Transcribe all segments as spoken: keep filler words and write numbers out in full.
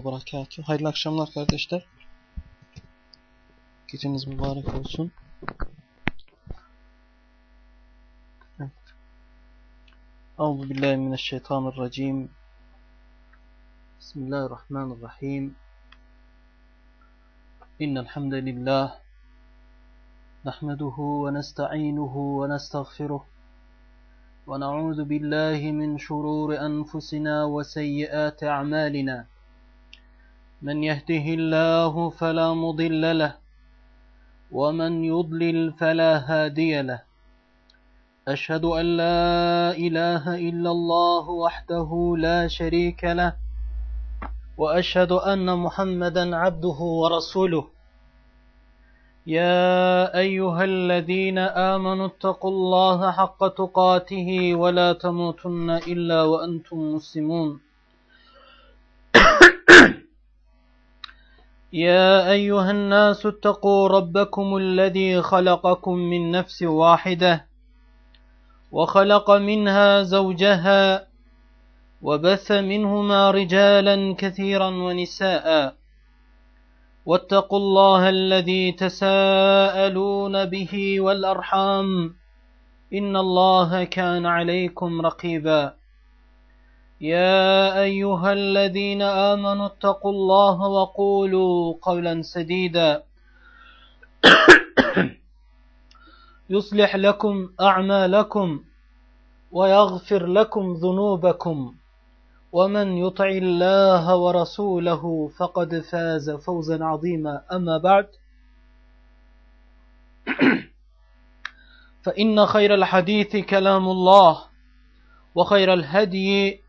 ve berekatuhu. Hayırlı akşamlar kardeşler. Geceniz mübarek olsun. Evet. Euzubillahimineşşeytanirracim. Bismillahirrahmanirrahim. İnnel hamdelellah nahmeduhu ve nestainuhu ve nestağfiruh ve na'udzu billahi min şururi enfusina ve seyyiati a'malina. Men yehdihillahu fela mudille leh ve men yudlil fela hadiye leh. أشهد أن لا إله إلا الله وحده لا شريك له وأشهد أن محمدا عبده ورسوله يا أيها الذين آمنوا اتقوا الله حق تقاته ولا تموتن إلا وأنتم مسلمون يا أيها الناس اتقوا ربكم الذي خلقكم من نفس واحدة وخلق منها زوجها وبث منهما رجالا كثيرا ونساء واتقوا الله الذي تساءلون به والأرحام إن الله كان عليكم رقيبا يا أيها الذين آمنوا اتقوا الله وقولوا قولا سديدا يصلح لكم أعمالكم ويغفر لكم ذنوبكم ومن يطع الله ورسوله فقد فاز فوزا عظيما أما بعد فإن خير الحديث كلام الله وخير الهدي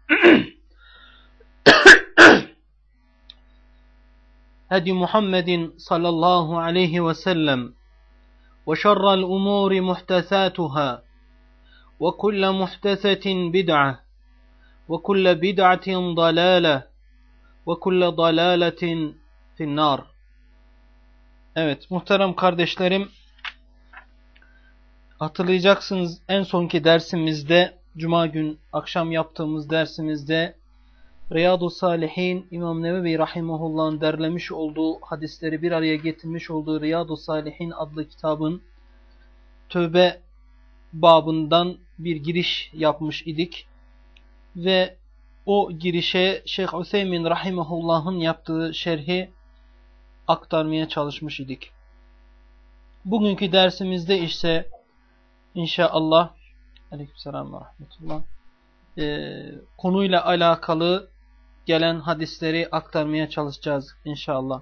هدي محمد صلى الله عليه وسلم وشر الأمور محدثاتها وكل محدثة بدعة وكل بدعة ضلالة وكل ضلالة في النار. Evet muhterem kardeşlerim, hatırlayacaksınız en sonki dersimizde, Cuma gün akşam yaptığımız dersimizde Riyadu Salihin İmam Nevevi Rahimahullah'ın derlemiş olduğu hadisleri bir araya getirmiş olduğu Riyadu Salihin adlı kitabın tövbe babından bir giriş yapmış idik. Ve o girişe Şeyh Üseymin Rahimahullah'ın yaptığı şerhi aktarmaya çalışmış idik. Bugünkü dersimizde ise inşallah Aleykümselam ve Rahmetullah e, konuyla alakalı gelen hadisleri aktarmaya çalışacağız inşallah.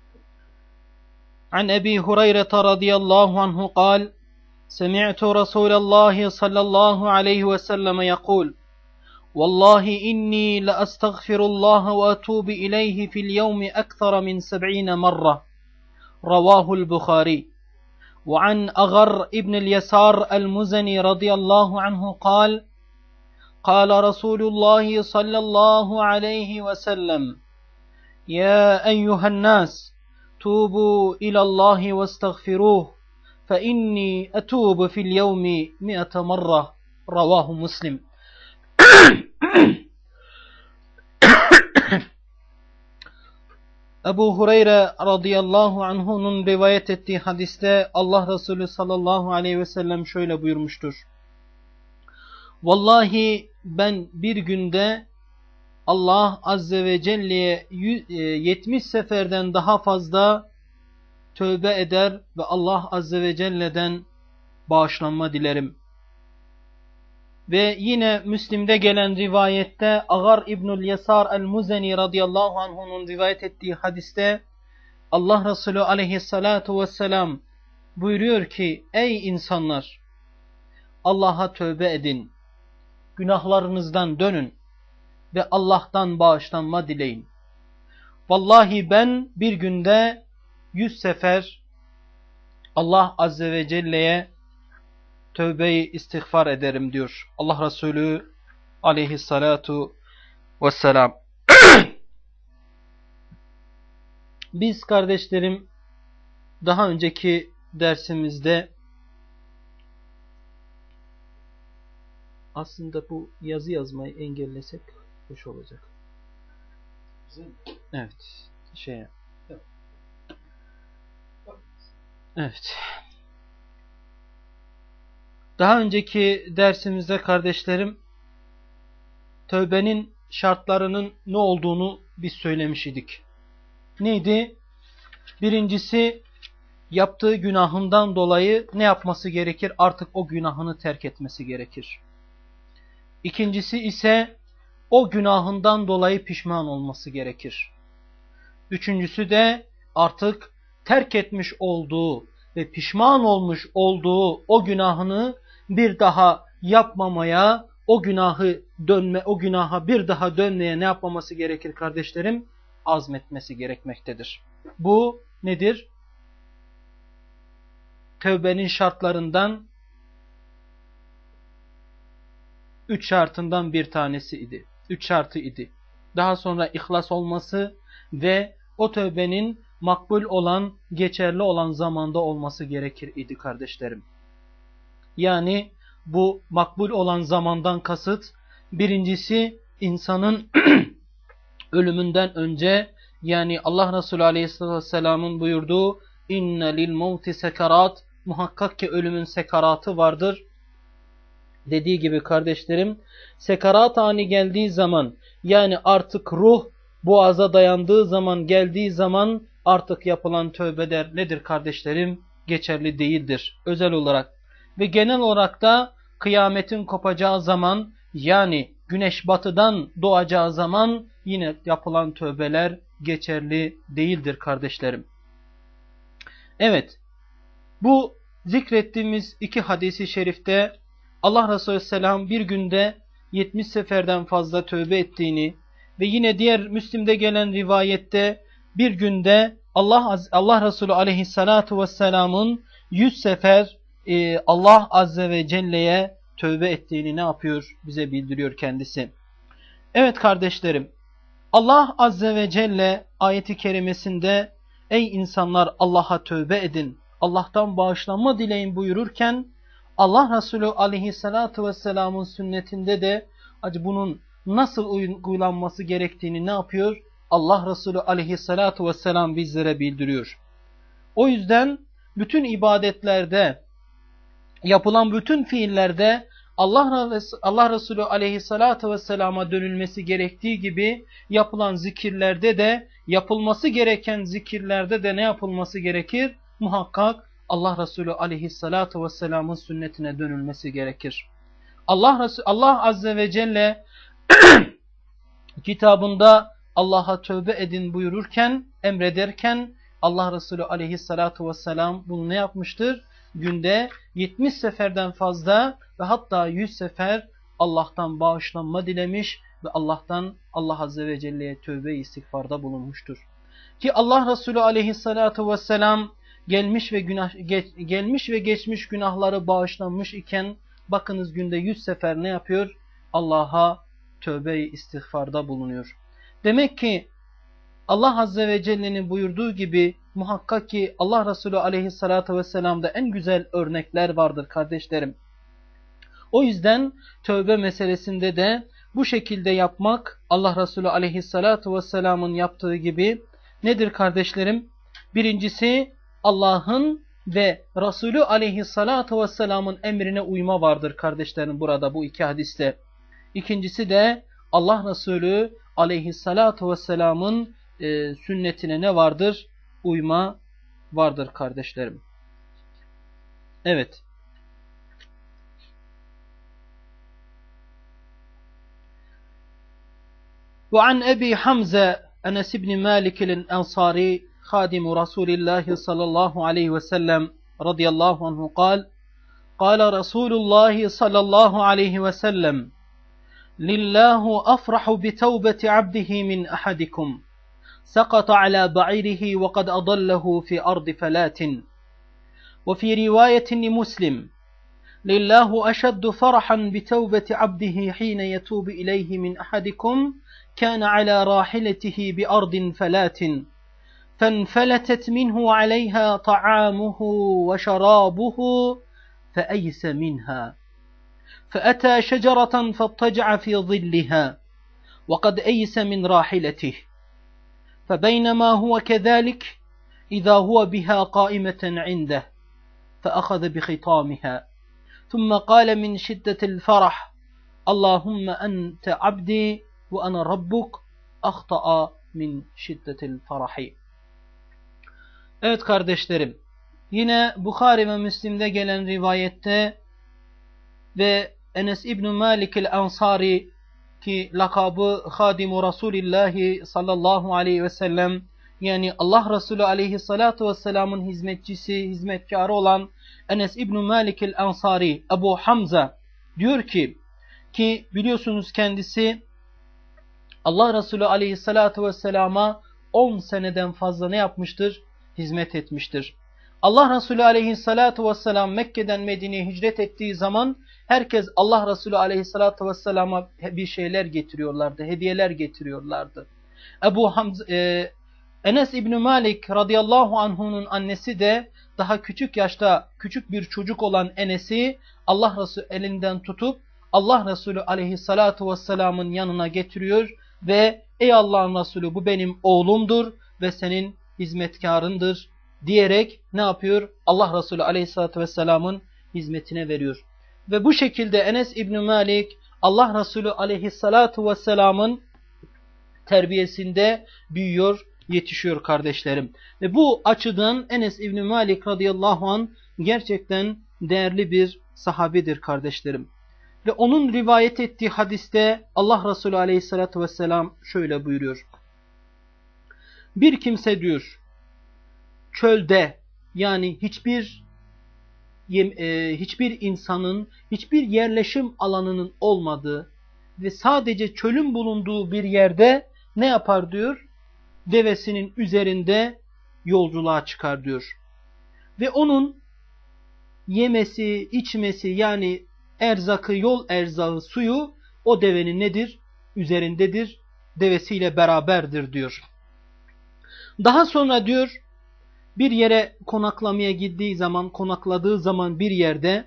An Ebi Hureyre radıyallahu anhu kal Semi'tu Resulallah sallallahu aleyhi ve selleme yekul Vallahi inni la astaghfirullah ve atubu ileyhi fil yevmi ekthara min seb'ine marra. Ravahul Bukhari. Ve an Agar ibnil Yasar el-Muzani radıyallahu anhu kal قال رسول الله صلى الله عليه وسلم يا أيها الناس توبوا إلى الله واستغفروه فإني أتوب في اليوم مئة مرة رواه مسلم. Ebu Hureyre radıyallahu anhu'nun rivayet ettiği hadiste Allah Resulü sallallahu aleyhi ve sellem şöyle buyurmuştur. Vallahi ben bir günde Allah Azze ve Celle'ye yetmiş seferden daha fazla tövbe eder ve Allah Azze ve Celle'den bağışlanma dilerim. Ve yine Müslim'de gelen rivayette Agar İbnül Yasar el-Muzani radıyallahu anh'un rivayet ettiği hadiste Allah Resulü aleyhissalatu vesselam buyuruyor ki ey insanlar Allah'a tövbe edin. Günahlarınızdan dönün ve Allah'tan bağışlanma dileyin. Vallahi ben bir günde yüz sefer Allah Azze ve Celle'ye tövbe-i istiğfar ederim diyor Allah Resulü aleyhissalatu vesselam. Biz kardeşlerim daha önceki dersimizde aslında bu yazı yazmayı engellesek hoş olacak. Evet. Şey. Evet. Daha önceki dersimizde kardeşlerim tövbenin şartlarının ne olduğunu biz söylemiş idik. Neydi? Birincisi yaptığı günahından dolayı ne yapması gerekir? Artık o günahını terk etmesi gerekir. İkincisi ise o günahından dolayı pişman olması gerekir. Üçüncüsü de artık terk etmiş olduğu ve pişman olmuş olduğu o günahını bir daha yapmamaya, o günahı dönme, o günaha bir daha dönmeye ne yapmaması gerekir kardeşlerim? Azmetmesi gerekmektedir. Bu nedir? Tövbenin şartlarından üç şartından bir tanesi idi. Üç şartı idi. Daha sonra ihlas olması ve o tövbenin makbul olan, geçerli olan zamanda olması gerekir idi kardeşlerim. Yani bu makbul olan zamandan kasıt, birincisi insanın ölümünden önce, yani Allah Resulü Aleyhisselatü Vesselam'ın buyurduğu inne lil mevti sekarat, muhakkak ki ölümün sekaratı vardır dediği gibi kardeşlerim, sekarat anı geldiği zaman, yani artık ruh boğaza dayandığı zaman, geldiği zaman artık yapılan tövbeler nedir kardeşlerim? Geçerli değildir özel olarak. Ve genel olarak da kıyametin kopacağı zaman, yani güneş batıdan doğacağı zaman yine yapılan tövbeler geçerli değildir kardeşlerim. Evet, bu zikrettiğimiz iki hadisi şerifte Allah Resulü Selam bir günde yetmiş seferden fazla tövbe ettiğini ve yine diğer Müslim'de gelen rivayette bir günde Allah Allah Resulü Aleyhissalatu vesselam'ın yüz sefer e, Allah Azze ve Celle'ye tövbe ettiğini ne yapıyor? Bize bildiriyor kendisi. Evet kardeşlerim, Allah Azze ve Celle ayeti kerimesinde ey insanlar Allah'a tövbe edin, Allah'tan bağışlanma dileyin buyururken Allah Resulü Aleyhissalatu vesselam'ın sünnetinde de bunun nasıl uygulanması gerektiğini ne yapıyor? Allah Resulü Aleyhissalatu vesselam bizlere bildiriyor. O yüzden bütün ibadetlerde, yapılan bütün fiillerde Allah, Allah Resulü Aleyhissalatu vesselama dönülmesi gerektiği gibi yapılan zikirlerde de, yapılması gereken zikirlerde de ne yapılması gerekir? Muhakkak Allah Resulü Aleyhissalatu vesselamın sünnetine dönülmesi gerekir. Allah Resulü, Allah Azze ve Celle kitabında Allah'a tövbe edin buyururken, emrederken Allah Resulü Aleyhissalatu vesselam bunu ne yapmıştır? Günde yetmiş seferden fazla ve hatta yüz sefer Allah'tan bağışlanma dilemiş ve Allah'tan Allah Azze ve Celle'ye tövbe-i istiğfarda bulunmuştur. Ki Allah Resulü Aleyhissalatu vesselam gelmiş ve günah geç, gelmiş ve geçmiş günahları bağışlanmış iken bakınız günde yüz sefer ne yapıyor? Allah'a tövbe-i istiğfarda bulunuyor. Demek ki Allah Azze ve Celle'nin buyurduğu gibi muhakkak ki Allah Resulü Aleyhissalatu vesselam'da en güzel örnekler vardır kardeşlerim. O yüzden tövbe meselesinde de bu şekilde yapmak Allah Resulü Aleyhissalatu vesselam'ın yaptığı gibi nedir kardeşlerim? Birincisi Allah'ın ve Resulü Aleyhissalatu vesselam'ın emrine uyma vardır kardeşlerim burada bu iki hadiste. İkincisi de Allah Resulü Aleyhissalatu vesselam'ın e, sünnetine ne vardır? Uyma vardır kardeşlerim. Evet. وعن أبي حمزة أنس بن مالك الأنصاري خادم رسول الله صلى الله عليه وسلم رضي الله عنه قال قال رسول الله صلى الله عليه وسلم لله أفرح بتوبة عبده من أحدكم سقط على بعيره وقد أضله في أرض فلات وفي رواية لمسلم لله أشد فرحا بتوبة عبده حين يتوب إليه من أحدكم كان على راحلته بأرض فلات فانفلتت منه عليها طعامه وشرابه فأيس منها فأتى شجرة فاضطجع في ظلها وقد أيس من راحلته فبينما هو كذلك إذا هو بها قائمة عنده فأخذ بخطامها ثم قال من شدة الفرح اللهم أنت عبدي وأنا ربك أخطأ من شدة الفرح. Evet kardeşlerim, yine Bukhari ve Müslim'de gelen rivayette ve Enes İbn Malik el-Ansari ki lakabı Hadimu Resulillahi sallallahu aleyhi ve sellem, yani Allah Resulü aleyhissalatu vesselamın hizmetçisi, hizmetkarı olan Enes İbn Malik el-Ansari, Ebu Hamza diyor ki, ki biliyorsunuz kendisi Allah Resulü aleyhissalatu vesselama on seneden fazla ne yapmıştır? Hizmet etmiştir. Allah Resulü aleyhissalatu vesselam Mekke'den Medine'ye hicret ettiği zaman herkes Allah Resulü aleyhissalatu vesselama bir şeyler getiriyorlardı, hediyeler getiriyorlardı. Ebu Hamza, e, Enes İbn Malik radıyallahu anhu'nun annesi de daha küçük yaşta küçük bir çocuk olan Enes'i Allah Resulü elinden tutup Allah Resulü aleyhissalatu vesselamın yanına getiriyor ve ey Allah'ın Resulü bu benim oğlumdur ve senin hizmetkarındır diyerek ne yapıyor? Allah Resulü aleyhissalatu vesselamın hizmetine veriyor. Ve bu şekilde Enes İbn Malik Allah Resulü aleyhissalatu vesselamın terbiyesinde büyüyor, yetişiyor kardeşlerim. Ve bu açıdan Enes İbn Malik radıyallahu anh gerçekten değerli bir sahabedir kardeşlerim. Ve onun rivayet ettiği hadiste Allah Resulü aleyhissalatu vesselam şöyle buyuruyor. Bir kimse diyor çölde, yani hiçbir e, hiçbir insanın, hiçbir yerleşim alanının olmadığı ve sadece çölün bulunduğu bir yerde ne yapar diyor? Devesinin üzerinde yolculuğa çıkar diyor. Ve onun yemesi, içmesi, yani erzakı, yol erzağı, suyu o devenin nedir? Üzerindedir. Devesiyle beraberdir diyor. Daha sonra diyor bir yere konaklamaya gittiği zaman, konakladığı zaman bir yerde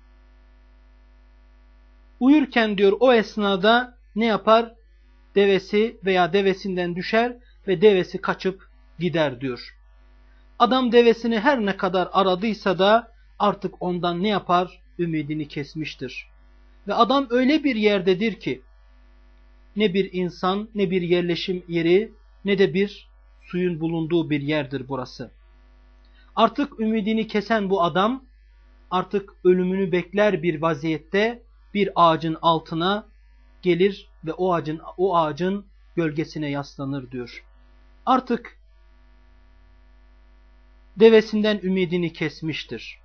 uyurken diyor o esnada ne yapar? Devesi veya devesinden düşer ve devesi kaçıp gider diyor. Adam devesini her ne kadar aradıysa da artık ondan ne yapar? Ümidini kesmiştir. Ve adam öyle bir yerdedir ki ne bir insan, ne bir yerleşim yeri, ne de bir suyun bulunduğu bir yerdir burası. Artık ümidini kesen bu adam artık ölümünü bekler bir vaziyette bir ağacın altına gelir ve o ağacın o ağacın gölgesine yaslanır diyor. Artık devesinden ümidini kesmiştir.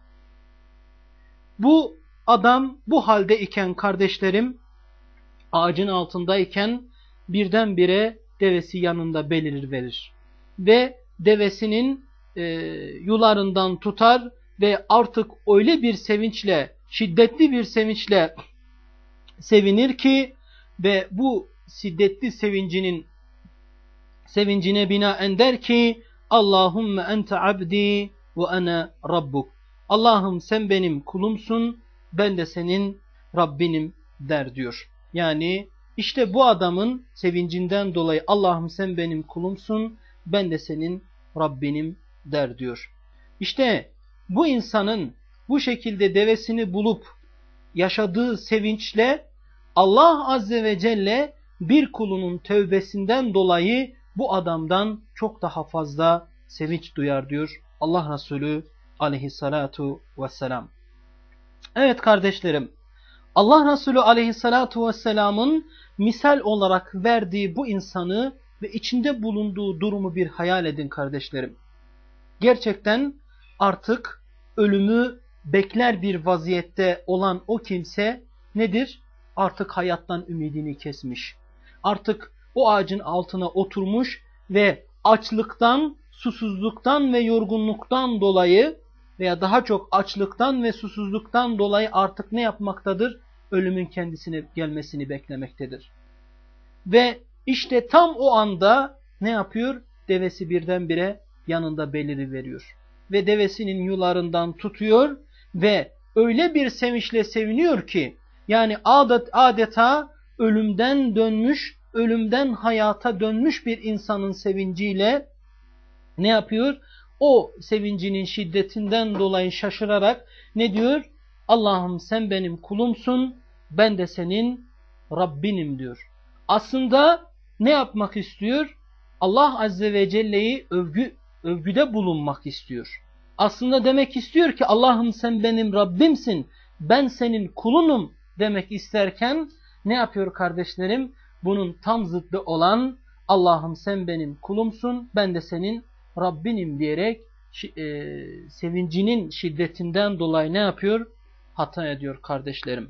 Bu adam bu halde iken kardeşlerim, ağacın altındayken birdenbire devesi yanında belirir verir. Ve devesinin e, yularından tutar ve artık öyle bir sevinçle, şiddetli bir sevinçle sevinir ki ve bu şiddetli sevincinin sevincine binaen der ki Allahümme ente abdi ve ana rabbuk. Allah'ım sen benim kulumsun, ben de senin Rabbinim der diyor. Yani işte bu adamın sevincinden dolayı Allah'ım sen benim kulumsun, ben de senin Rabbinim der diyor. İşte bu insanın bu şekilde devesini bulup yaşadığı sevinçle Allah Azze ve Celle bir kulunun tövbesinden dolayı bu adamdan çok daha fazla sevinç duyar diyor Allah Resulü aleyhissalatu vesselam. Evet kardeşlerim, Allah Resulü aleyhissalatu vesselamın misal olarak verdiği bu insanı ve içinde bulunduğu durumu bir hayal edin kardeşlerim. Gerçekten artık ölümü bekler bir vaziyette olan o kimse nedir? Artık hayattan ümidini kesmiş. Artık o ağacın altına oturmuş ve açlıktan, susuzluktan ve yorgunluktan dolayı veya daha çok açlıktan ve susuzluktan dolayı artık ne yapmaktadır? Ölümün kendisine gelmesini beklemektedir. Ve işte tam o anda ne yapıyor? Devesi birdenbire yanında beliriveriyor. Ve devesinin yularından tutuyor ve öyle bir sevinçle seviniyor ki yani adet, adeta ölümden dönmüş, ölümden hayata dönmüş bir insanın sevinciyle ne yapıyor? O sevincinin şiddetinden dolayı şaşırarak ne diyor? Allah'ım sen benim kulumsun, ben de senin Rabbinim diyor. Aslında ne yapmak istiyor? Allah Azze ve Celle'yi övgü, övgüde bulunmak istiyor. Aslında demek istiyor ki Allah'ım sen benim Rabbimsin, ben senin kulunum demek isterken ne yapıyor kardeşlerim? Bunun tam zıddı olan Allah'ım sen benim kulumsun, ben de senin Rabbinim diyerek e, sevincinin şiddetinden dolayı ne yapıyor? Hata ediyor kardeşlerim.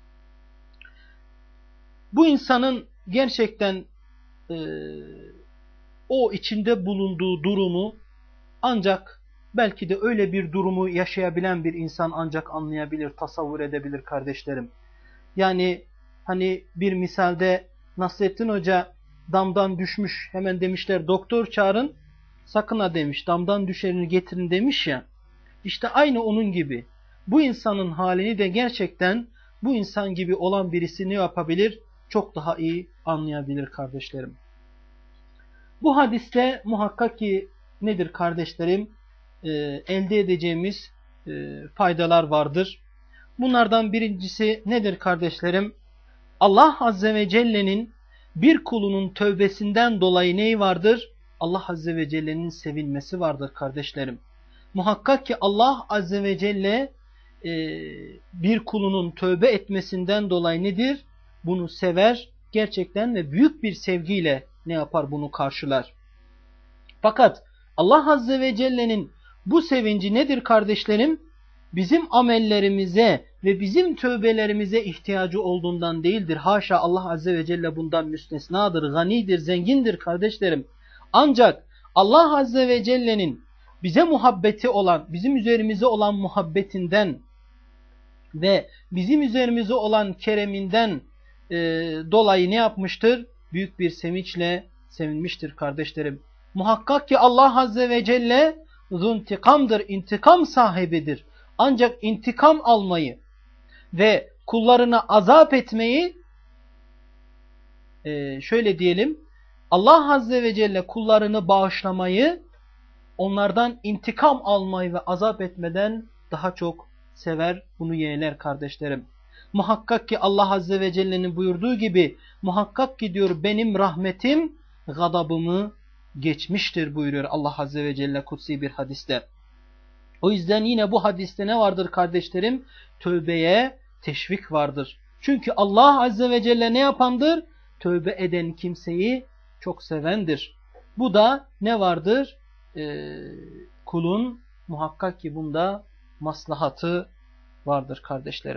Bu insanın gerçekten e, o içinde bulunduğu durumu ancak belki de öyle bir durumu yaşayabilen bir insan ancak anlayabilir, tasavvur edebilir kardeşlerim. Yani hani bir misalde Nasrettin Hoca damdan düşmüş, hemen demişler doktor çağırın, sakın ha demiş, damdan düşerini getirin demiş ya. İşte aynı onun gibi. Bu insanın halini de gerçekten bu insan gibi olan birisi ne yapabilir? Çok daha iyi anlayabilir kardeşlerim. Bu hadiste muhakkak ki nedir kardeşlerim? Ee, elde edeceğimiz e, faydalar vardır. Bunlardan birincisi nedir kardeşlerim? Allah Azze ve Celle'nin bir kulunun tövbesinden dolayı neyi vardır? Allah Azze ve Celle'nin sevinmesi vardır kardeşlerim. Muhakkak ki Allah Azze ve Celle e, bir kulunun tövbe etmesinden dolayı nedir? Bunu sever gerçekten ve büyük bir sevgiyle ne yapar? Bunu karşılar. Fakat Allah Azze ve Celle'nin bu sevinci nedir kardeşlerim? Bizim amellerimize ve bizim tövbelerimize ihtiyacı olduğundan değildir. Haşa, Allah Azze ve Celle bundan müstesnadır, ganidir, zengindir kardeşlerim. Ancak Allah Azze ve Celle'nin bize muhabbeti olan, bizim üzerimize olan muhabbetinden ve bizim üzerimize olan kereminden e, dolayı ne yapmıştır? Büyük bir sevinçle sevinmiştir kardeşlerim. Muhakkak ki Allah Azze ve Celle zuntikamdır, intikam sahibidir. Ancak intikam almayı ve kullarına azap etmeyi e, şöyle diyelim, Allah Azze ve Celle kullarını bağışlamayı onlardan intikam almayı ve azap etmeden daha çok sever, bunu yeğler kardeşlerim. Muhakkak ki Allah Azze ve Celle'nin buyurduğu gibi muhakkak ki diyor benim rahmetim gadabımı geçmiştir buyuruyor Allah Azze ve Celle kutsi bir hadiste. O yüzden yine bu hadiste ne vardır kardeşlerim? Tövbeye teşvik vardır. Çünkü Allah Azze ve Celle ne yapandır? Tövbe eden kimseyi çok sevendir. Bu da ne vardır? Ee, kulun muhakkak ki bunda maslahatı vardır kardeşlerim.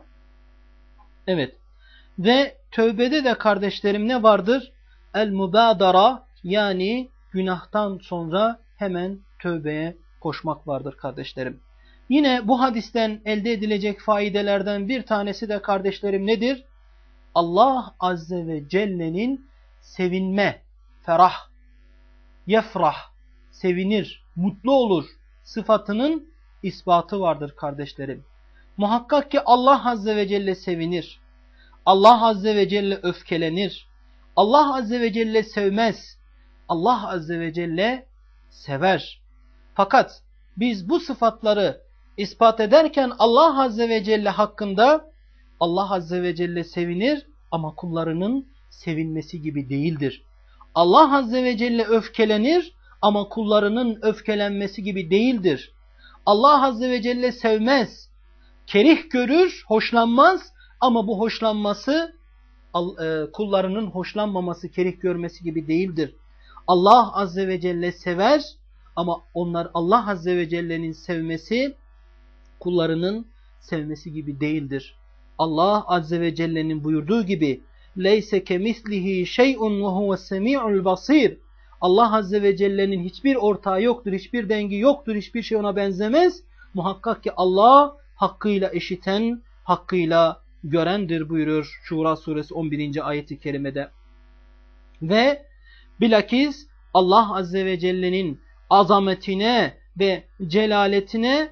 Evet. Ve tövbede de kardeşlerim ne vardır? El-mubadara, yani günahtan sonra hemen tövbeye koşmak vardır kardeşlerim. Yine bu hadisten elde edilecek faydelerden bir tanesi de kardeşlerim nedir? Allah Azze ve Celle'nin sevinme, ferah, yefrah, sevinir, mutlu olur sıfatının ispatı vardır kardeşlerim. Muhakkak ki Allah Azze ve Celle sevinir. Allah Azze ve Celle öfkelenir. Allah Azze ve Celle sevmez. Allah Azze ve Celle sever. Fakat biz bu sıfatları ispat ederken Allah Azze ve Celle hakkında Allah Azze ve Celle sevinir ama kullarının sevinmesi gibi değildir. Allah Azze ve Celle öfkelenir ama kullarının öfkelenmesi gibi değildir. Allah Azze ve Celle sevmez, kerih görür, hoşlanmaz ama bu hoşlanması kullarının hoşlanmaması, kerih görmesi gibi değildir. Allah Azze ve Celle sever ama onlar Allah Azze ve Celle'nin sevmesi kullarının sevmesi gibi değildir. Allah Azze ve Celle'nin buyurduğu gibi leyse kemislihi şey'un ve huve's-semi'ul basir. Allah Azze ve Celle'nin hiçbir ortağı yoktur, hiçbir dengi yoktur, hiçbir şey ona benzemez. Muhakkak ki Allah hakkıyla işiten, hakkıyla görendir buyuruyor Şura suresi on birinci ayeti kerimede. Ve bilakis Allah Azze ve Celle'nin azametine ve celaletine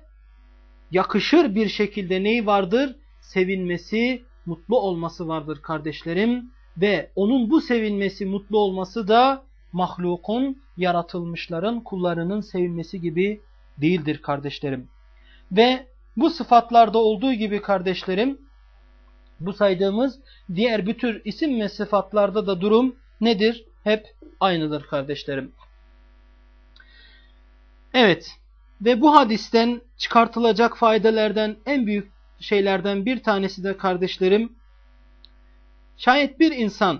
yakışır bir şekilde neyi vardır? Sevinmesi, mutlu olması vardır kardeşlerim. ve onun bu sevinmesi, mutlu olması da mahlukun, yaratılmışların, kullarının sevinmesi gibi değildir kardeşlerim. Ve bu sıfatlarda olduğu gibi kardeşlerim, bu saydığımız diğer bütün isim ve sıfatlarda da durum nedir? Hep aynıdır kardeşlerim. Evet, ve bu hadisten çıkartılacak faydalardan en büyük şeylerden bir tanesi de kardeşlerim, şayet bir insan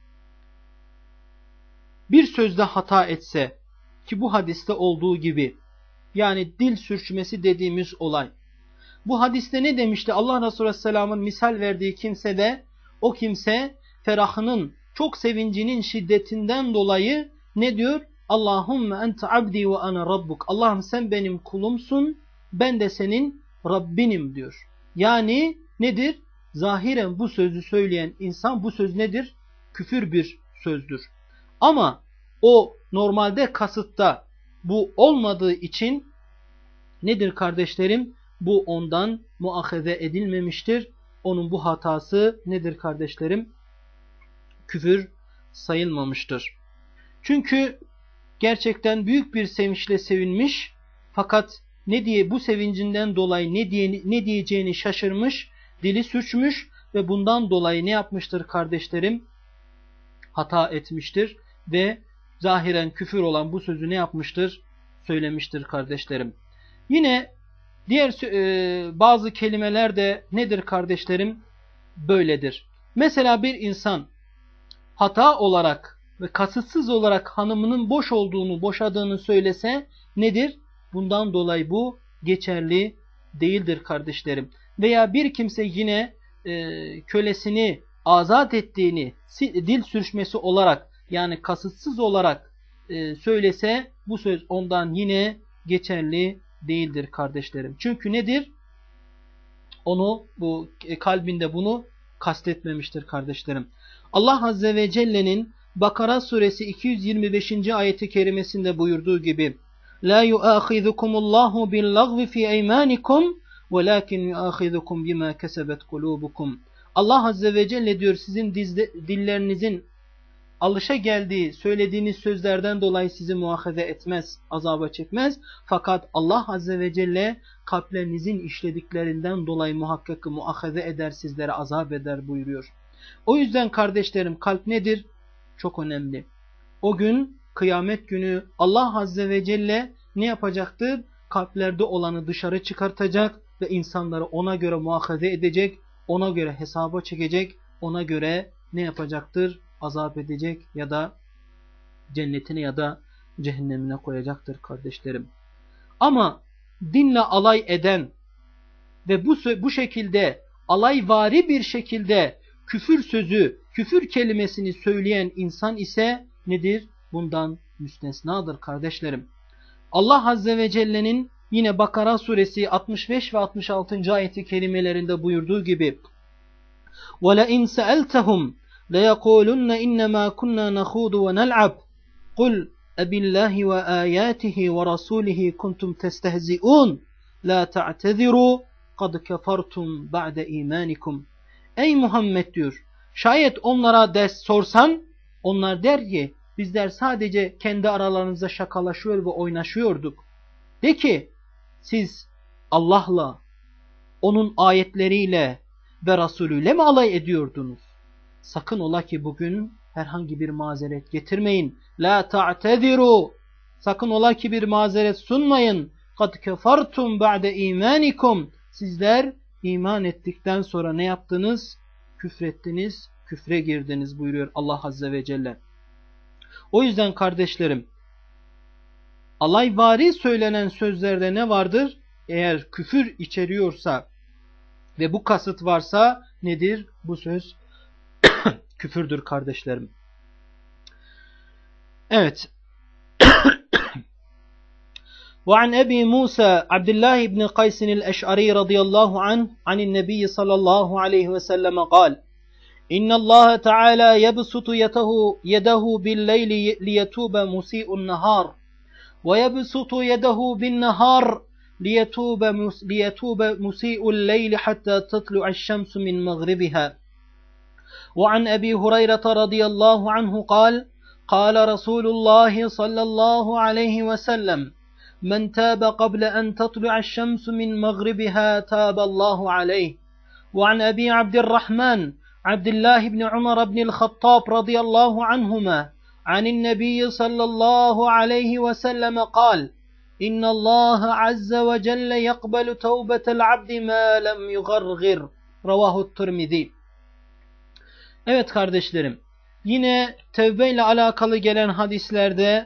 bir sözde hata etse, ki bu hadiste olduğu gibi, yani dil sürçmesi dediğimiz olay. Bu hadiste ne demişti? Allah Resulü Aleyhisselam'ın misal verdiği kimse de, o kimse ferahının, çok sevincinin şiddetinden dolayı ne diyor? Allahümme ente abdi ve ana rabbuk. Allah'ım sen benim kulumsun, ben de senin Rabbinim diyor. Yani nedir? Zahiren bu sözü söyleyen insan, bu söz nedir? Küfür bir sözdür. Ama o normalde kasıtta bu olmadığı için nedir kardeşlerim? Bu ondan muahaze edilmemiştir. Onun bu hatası nedir kardeşlerim? Küfür sayılmamıştır. Çünkü gerçekten büyük bir sevinçle sevinmiş, fakat ne diye bu sevincinden dolayı ne diye ne diyeceğini şaşırmış, dili sürçmüş ve bundan dolayı ne yapmıştır kardeşlerim? Hata etmiştir ve zahiren küfür olan bu sözü ne yapmıştır? Söylemiştir kardeşlerim. Yine diğer e, bazı kelimeler de nedir kardeşlerim? Böyledir. Mesela bir insan hata olarak ve kasıtsız olarak hanımının boş olduğunu, boşadığını söylese nedir? Bundan dolayı bu geçerli değildir kardeşlerim. Veya bir kimse yine e, kölesini azat ettiğini dil sürçmesi olarak, yani kasıtsız olarak e, söylese bu söz ondan yine geçerli değildir kardeşlerim. Çünkü nedir? Onu, bu kalbinde bunu kastetmemiştir kardeşlerim. Allah Azze ve Celle'nin Bakara suresi iki yüz yirmi beşinci ayeti kerimesinde buyurduğu gibi La yuâkhidhukumullahu billagvi fi eymanikum velakin yuâkhidhukum bima kesebet kulubukum. Allah Azze ve Celle diyor, sizin dillerinizin alışa geldiği, söylediğiniz sözlerden dolayı sizi muahaze etmez, azaba çekmez. Fakat Allah Azze ve Celle kalplerinizin işlediklerinden dolayı muhakkak muahaze eder, sizlere azap eder buyuruyor. O yüzden kardeşlerim, kalp nedir? Çok önemli. O gün, kıyamet günü Allah Azze ve Celle ne yapacaktır? Kalplerde olanı dışarı çıkartacak ve insanları ona göre muahaze edecek, ona göre hesaba çekecek, ona göre ne yapacaktır? Azap edecek ya da cennetine ya da cehennemine koyacaktır kardeşlerim. Ama dinle alay eden ve bu, bu şekilde alayvari bir şekilde küfür sözü, küfür kelimesini söyleyen insan ise nedir? Bundan müstesnadır kardeşlerim. Allah Azze ve Celle'nin yine Bakara suresi altmış beş ve altmış altıncı ayeti kelimelerinde buyurduğu gibi وَلَاِنْ سَأَلْتَهُمْ لَيَقُولُنَّ اِنَّمَا كُنَّا نَخُوضُ وَنَلْعَبْ قُلْ أَبِاللّٰهِ وَآيَاتِهِ وَرَسُولِهِ كُنْتُمْ تَسْتَهْزِئُونَ لَا تَعْتَذِرُوا قَدْ كَفَرْتُمْ بَعْدَ اِيمَانِكُمْ. Ey Muhammed diyor, şayet onlara ders sorsan, onlar der ki, bizler sadece kendi aralarımızda şakalaşıyor ve oynaşıyorduk. De ki, siz Allah'la, onun ayetleriyle ve Resulüyle mi alay ediyordunuz? Sakın ola ki bugün herhangi bir mazeret getirmeyin. La ta'tediru. Sakın ola ki bir mazeret sunmayın. Kad kefartum ba'de imanikum. Sizler iman ettikten sonra ne yaptınız? Küfrettiniz, küfre girdiniz buyuruyor Allah Azze ve Celle. O yüzden kardeşlerim, alayvari söylenen sözlerde ne vardır? Eğer küfür içeriyorsa ve bu kasıt varsa nedir? Bu söz küfürdür kardeşlerim. Evet. وعن أبي موسى عبد الله بن قيس الأشعري رضي الله عنه عن النبي صلى الله عليه وسلم قال إن الله تعالى يبسط يده, يده بالليل ليتوب مسيء النهار ويبسط يده بالنهار ليتوب, ليتوب مسيء الليل حتى تطلع الشمس من مغربها وعن أبي هريرة رضي الله عنه قال قال رسول الله صلى الله عليه وسلم من تاب قبل أن تطلع الشمس من مغربها تاب الله عليه. وعن أبي عبد الرحمن عبد الله بن عمر بن الخطاب رضي الله عنهما عن النبي صلى الله عليه وسلم قال إن الله عز وجل يقبل توبة العبد ما لم يغرغر. Ravahu Tirmizi. Evet kardeşlerim, yine tevbe ile alakalı gelen hadislerde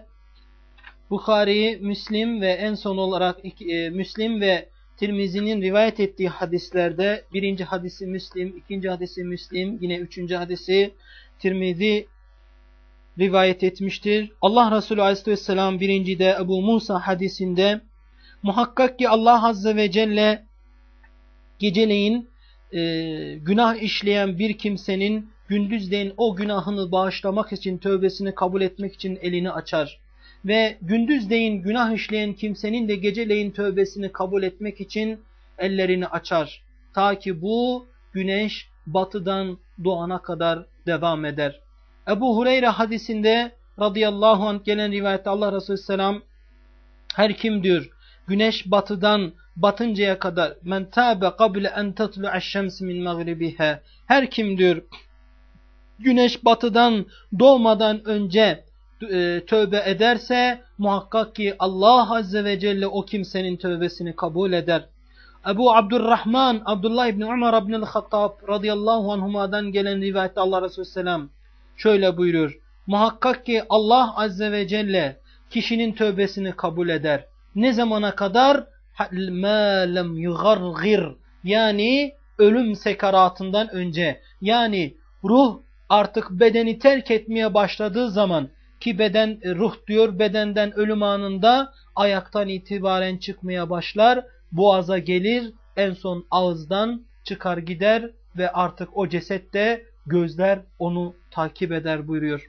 Bukhari, Müslim ve en son olarak e, Müslim ve Tirmizi'nin rivayet ettiği hadislerde birinci hadisi Müslim, ikinci hadisi Müslim, yine üçüncü hadisi Tirmizi rivayet etmiştir. Allah Resulü Aleyhisselam birinci de Ebu Musa hadisinde muhakkak ki Allah Azze ve Celle geceleyin e, günah işleyen bir kimsenin gündüzleyin o günahını bağışlamak için, tövbesini kabul etmek için elini açar. Ve gündüzleyin günah işleyen kimsenin de geceleyin tövbesini kabul etmek için ellerini açar. Ta ki bu güneş batıdan doğana kadar devam eder. Ebu Hureyre hadisinde radıyallahu anh gelen rivayette Allah Resulü Selam her kim diyor güneş batıdan batıncaya kadar men tabe kable en tetlu'aş şems min mağribiha, her kim diyor güneş batıdan doğmadan önce e, tövbe ederse muhakkak ki Allah Azze ve Celle o kimsenin tövbesini kabul eder. Ebu Abdurrahman Abdullah İbni Umar İbni Hattab radıyallahu anhuma'dan gelen rivayette Allah Resulü Selam şöyle buyuruyor. Muhakkak ki Allah Azze ve Celle kişinin tövbesini kabul eder. Ne zamana kadar? مَا لَمْ يُغَرْغِرْ, yani ölüm sekaratından önce, yani ruh artık bedeni terk etmeye başladığı zaman, ki beden ruh diyor bedenden ölüm anında ayaktan itibaren çıkmaya başlar, boğaza gelir, en son ağızdan çıkar gider ve artık o cesette gözler onu takip eder buyuruyor.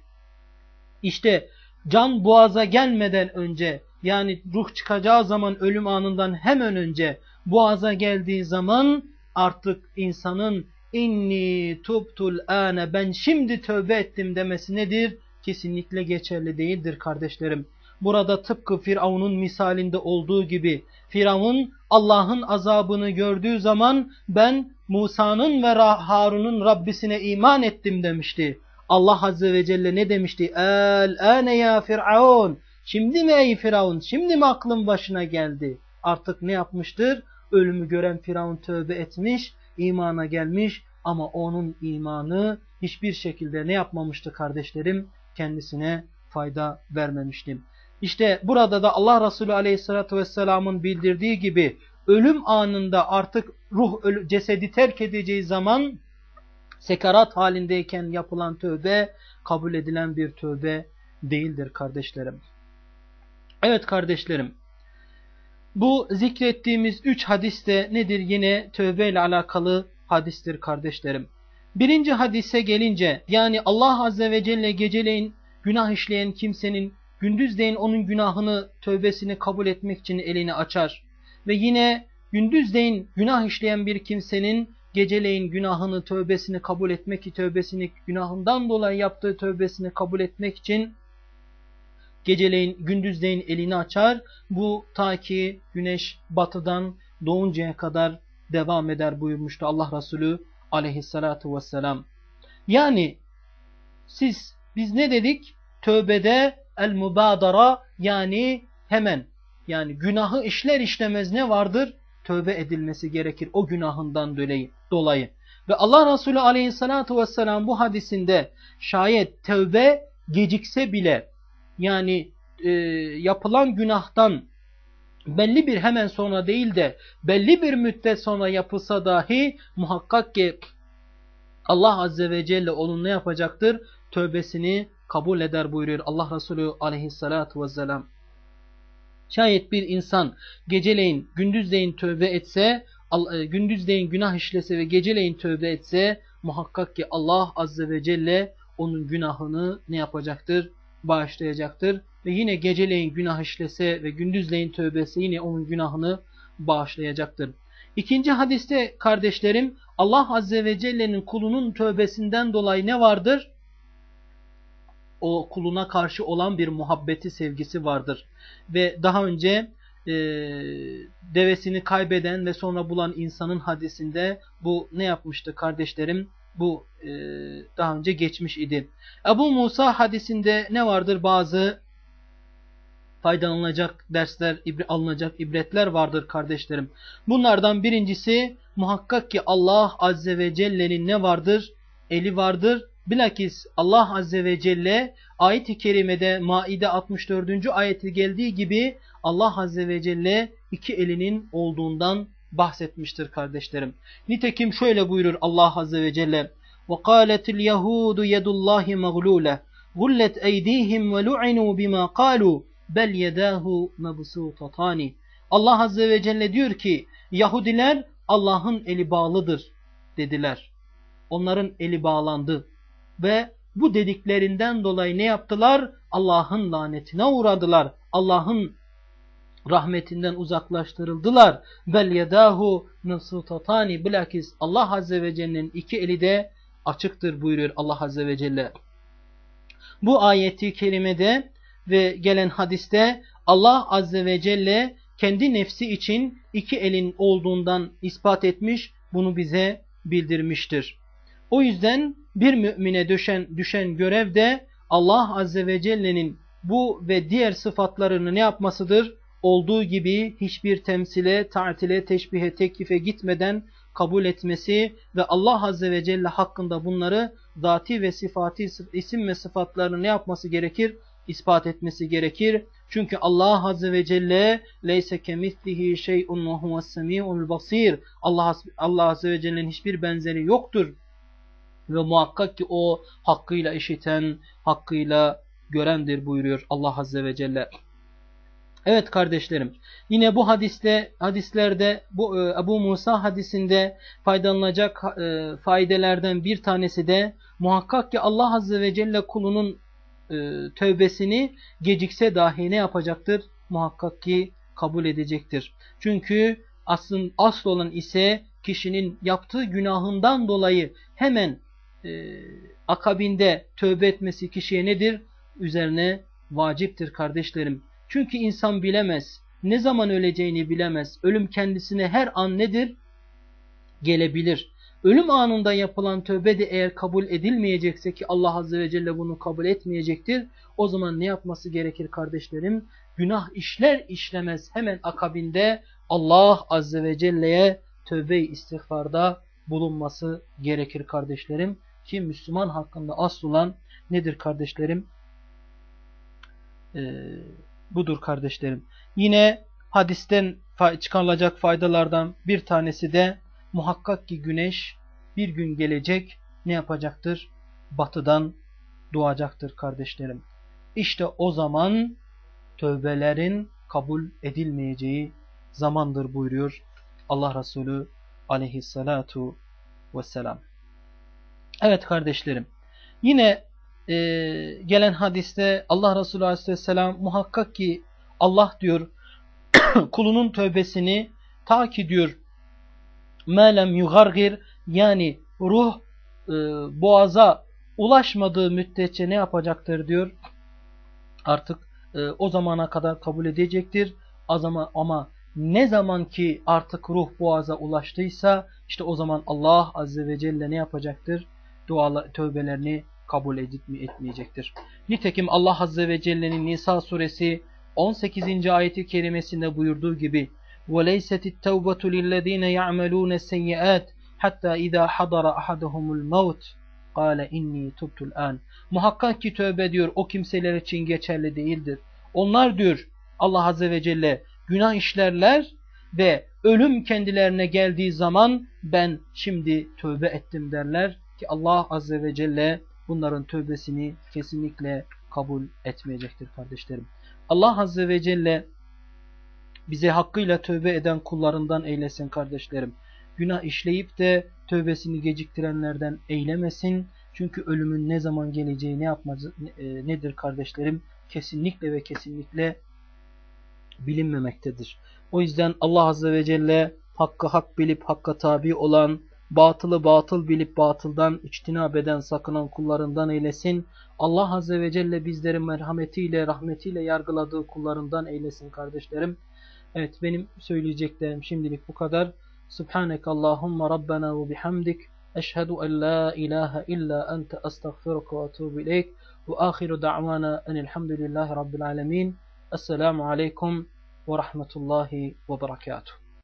İşte can boğaza gelmeden önce, yani ruh çıkacağı zaman ölüm anından hemen önce boğaza geldiği zaman artık insanın inni tubtul ane, ben şimdi tövbe ettim demesi nedir? Kesinlikle geçerli değildir kardeşlerim. Burada tıpkı Firavun'un misalinde olduğu gibi Firavun Allah'ın azabını gördüğü zaman ben Musa'nın ve Harun'un Rabbisine iman ettim demişti. Allah Azze ve Celle ne demişti? El-âne ya Firavun. Şimdi mi ey Firavun? Şimdi mi aklın başına geldi? Artık ne yapmıştır? Ölümü gören Firavun tövbe etmiş, imana gelmiş ama onun imanı hiçbir şekilde ne yapmamıştı kardeşlerim? Kendisine fayda vermemişti. İşte burada da Allah Resulü Aleyhisselatü Vesselam'ın bildirdiği gibi ölüm anında artık ruh cesedi terk edeceği zaman sekarat halindeyken yapılan tövbe kabul edilen bir tövbe değildir kardeşlerim. Evet kardeşlerim, bu zikrettiğimiz üç hadis de nedir? Yine tövbe ile alakalı hadistir kardeşlerim. Birinci hadise gelince, yani Allah Azze ve Celle geceleyin günah işleyen kimsenin gündüzleyin onun günahını, tövbesini kabul etmek için elini açar. Ve yine gündüzleyin günah işleyen bir kimsenin geceleyin günahını, tövbesini kabul etmek için, tövbesini günahından dolayı yaptığı tövbesini kabul etmek için geceleyin, gündüzleyin elini açar. Bu ta ki güneş batıdan doğuncaya kadar devam eder buyurmuştu Allah Resulü aleyhissalatu vesselam. Yani siz, biz ne dedik? Tövbede el-mübadara, yani hemen, yani günahı işler işlemez ne vardır? Tövbe edilmesi gerekir o günahından dolayı. Ve Allah Resulü aleyhissalatu vesselam bu hadisinde şayet tövbe gecikse bile, yani e, yapılan günahtan belli bir hemen sonra değil de belli bir müddet sonra yapılsa dahi muhakkak ki Allah Azze ve Celle onun ne yapacaktır? Tövbesini kabul eder buyuruyor Allah Resulü aleyhissalatu vesselam. Şayet bir insan geceleyin gündüzleyin tövbe etse, gündüzleyin günah işlese ve geceleyin tövbe etse muhakkak ki Allah Azze ve Celle onun günahını ne yapacaktır? Bağışlayacaktır. Ve yine geceleyin günah işlese ve gündüzleyin tövbesi yine onun günahını bağışlayacaktır. İkinci hadiste kardeşlerim, Allah Azze ve Celle'nin kulunun tövbesinden dolayı ne vardır? O kuluna karşı olan bir muhabbeti, sevgisi vardır. Ve daha önce e, devesini kaybeden ve sonra bulan insanın hadisinde bu ne yapmıştı kardeşlerim? Bu e, daha önce geçmiş idi. Ebu Musa hadisinde ne vardır? Bazı faydalanacak dersler, alınacak ibretler vardır kardeşlerim. Bunlardan birincisi muhakkak ki Allah Azze ve Celle'nin ne vardır? Eli vardır. Bilakis Allah Azze ve Celle ayet-i kerimede Maide altmış dördüncü ayeti geldiği gibi Allah Azze ve Celle iki elinin olduğundan bahsetmiştir kardeşlerim. Nitekim şöyle buyurur Allah Azze ve Celle: وَقَالَتِ الْيَهُودُ يَدُ اللّٰهِ مَغْلُولَةً غُلَّتْ اَيْد۪يهِمْ وَلُعِنُوا بِمَا قَالُوا bel yedahu mebsutatani. Allah Azze ve Celle diyor ki Yahudiler Allah'ın eli bağlıdır dediler. Onların eli bağlandı ve bu dediklerinden dolayı ne yaptılar? Allah'ın lanetine uğradılar. Allah'ın rahmetinden uzaklaştırıldılar. Bel yedahu mebsutatani. Bilakis Allah Azze ve Celle'nin iki eli de açıktır buyuruyor Allah Azze ve Celle. Bu ayeti kerimede ve gelen hadiste Allah Azze ve Celle kendi nefsi için iki elin olduğundan ispat etmiş, bunu bize bildirmiştir. O yüzden bir mümine düşen, düşen görev de Allah Azze ve Celle'nin bu ve diğer sıfatlarını ne yapmasıdır? Olduğu gibi hiçbir temsile, ta'tile, teşbihe, tekyife gitmeden kabul etmesi ve Allah Azze ve Celle hakkında bunları zati ve sıfati isim ve sıfatlarını ne yapması gerekir? İspat etmesi gerekir. Çünkü Allah Azze ve Celle leyse kemislihi şey'un ve huves-semi'ul basir. Allah Allah Azze ve Celle'nin hiçbir benzeri yoktur. Ve muhakkak ki o hakkıyla işiten, hakkıyla görendir buyuruyor Allah Azze ve Celle. Evet kardeşlerim, yine bu hadiste, hadislerde, bu Ebu Musa hadisinde faydalanacak e, faydelerden bir tanesi de muhakkak ki Allah Azze ve Celle kulunun e, tövbesini gecikse dahi ne yapacaktır? Muhakkak ki kabul edecektir. Çünkü aslında asıl olan ise kişinin yaptığı günahından dolayı hemen e, akabinde tövbe etmesi kişiye nedir? Üzerine vaciptir kardeşlerim. Çünkü insan bilemez. Ne zaman öleceğini bilemez. Ölüm kendisine her an nedir? Gelebilir. Ölüm anında yapılan tövbe de eğer kabul edilmeyecekse ki Allah Azze ve Celle bunu kabul etmeyecektir. O zaman ne yapması gerekir kardeşlerim? Günah işler işlemez hemen akabinde Allah Azze ve Celle'ye tövbe-i istiğfarda bulunması gerekir kardeşlerim. Ki Müslüman hakkında asıl olan nedir kardeşlerim? Ee, budur kardeşlerim. Yine hadisten çıkarılacak faydalardan bir tanesi de muhakkak ki güneş bir gün gelecek ne yapacaktır? Batıdan doğacaktır kardeşlerim. İşte o zaman tövbelerin kabul edilmeyeceği zamandır buyuruyor Allah Resulü aleyhissalatu vesselam. Evet kardeşlerim. Yine e, gelen hadiste Allah Resulü aleyhisselam muhakkak ki Allah diyor kulunun tövbesini ta ki diyor melem yugargir yani ruh e, boğaza ulaşmadığı müddetçe ne yapacaktır diyor. Artık e, o zamana kadar kabul edecektir. Ama, ama ne zaman ki artık ruh boğaza ulaştıysa işte o zaman Allah Azze ve Celle ne yapacaktır? Dualar, tövbelerini kabul edip mi etmeyecektir. Nitekim Allah Azze ve Celle'nin Nisa suresi on sekizinci ayeti kerimesinde buyurduğu gibi وَلَيْسَتِ التَّوْبَةُ لِلَّذ۪ينَ يَعْمَلُونَ السَّيِّئَاتِ حَتَّى اِذَا حَضَرَ أَحَدَهُمُ الْمَوْتِ قَالَ اِنِّي تُبْتُ الْآنِ. Muhakkak ki tövbe diyor o kimseler için geçerli değildir. Onlar diyor Allah Azze ve Celle günah işlerler ve ölüm kendilerine geldiği zaman ben şimdi tövbe ettim derler ki Allah Azze ve Celle bunların tövbesini kesinlikle kabul etmeyecektir kardeşlerim. Allah Azze ve Celle bize hakkıyla tövbe eden kullarından eylesin kardeşlerim. Günah işleyip de tövbesini geciktirenlerden eylemesin. Çünkü ölümün ne zaman geleceği ne yapmaz, e, nedir kardeşlerim? Kesinlikle ve kesinlikle bilinmemektedir. O yüzden Allah Azze ve Celle hakkı hak bilip hakka tabi olan, batılı batıl bilip batıldan içtinab eden, sakınan kullarından eylesin. Allah Azze ve Celle bizleri merhametiyle, rahmetiyle yargıladığı kullarından eylesin kardeşlerim. Evet, benim söyleyeceklerim şimdilik bu kadar. Subhanek Allahumma Rabbena ve bihamdik. Eşhedü en la ilahe illa ente estağfiruka ve etûbü ileyk. Ve ahiru da'vana enelhamdülillahi rabbil alemin. Esselamu aleyküm ve rahmetullahi ve berekatuhu.